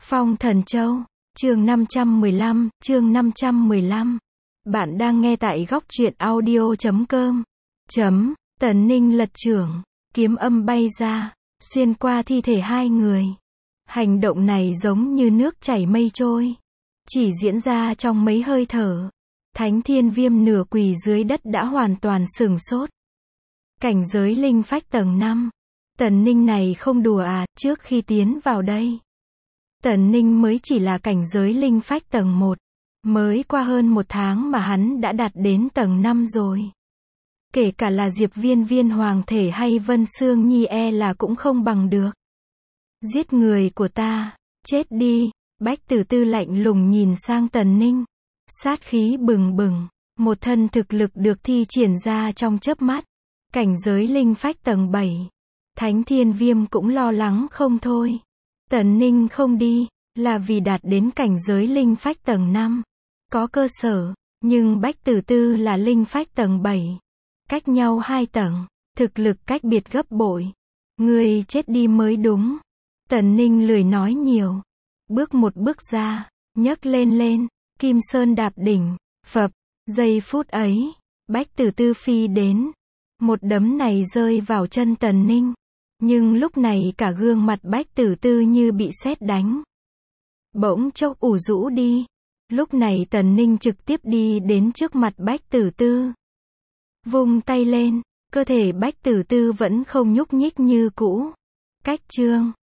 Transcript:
Phong Thần Châu, chương 515, chương 515. Bạn đang nghe tại góc truyện audio.com. Tần Ninh lật chưởng, kiếm âm bay ra, xuyên qua thi thể hai người. Hành động này giống như nước chảy mây trôi, chỉ diễn ra trong mấy hơi thở. Thánh Thiên Viêm nửa quỳ dưới đất đã hoàn toàn sửng sốt. Cảnh giới linh phách tầng 5. Tần Ninh này không đùa à, trước khi tiến vào đây, Tần Ninh mới chỉ là cảnh giới linh phách tầng 1. Mới qua hơn 1 tháng mà hắn đã đạt đến tầng 5 rồi. Kể cả là Diệp Viên Viên Hoàng Thể hay Vân Sương Nhi là cũng không bằng được. Giết người của ta, chết đi. Bách Tử Tư lạnh lùng nhìn sang Tần Ninh. Sát khí bừng bừng, một thân thực lực được thi triển ra trong chớp mắt. Cảnh giới linh phách tầng 7. Thánh Thiên Viêm cũng lo lắng không thôi. Tần Ninh không đi, là vì đạt đến cảnh giới linh phách tầng 5. Có cơ sở, nhưng Bách Tử Tư là linh phách tầng 7. Cách nhau 2 tầng, thực lực cách biệt gấp bội. Ngươi chết đi mới đúng. Tần Ninh lười nói nhiều. Bước một bước ra, nhấc lên, Kim Sơn đạp đỉnh, phập. Giây phút ấy, Bách Tử Tư phi đến. Một đấm này rơi vào chân Tần Ninh. Nhưng lúc này cả gương mặt Bách Tử Tư như bị sét đánh. Bỗng chốc ủ rũ đi. Lúc này Tần Ninh trực tiếp đi đến trước mặt Bách Tử Tư. Vung tay lên, cơ thể Bách Tử Tư vẫn không nhúc nhích như cũ. Cách chương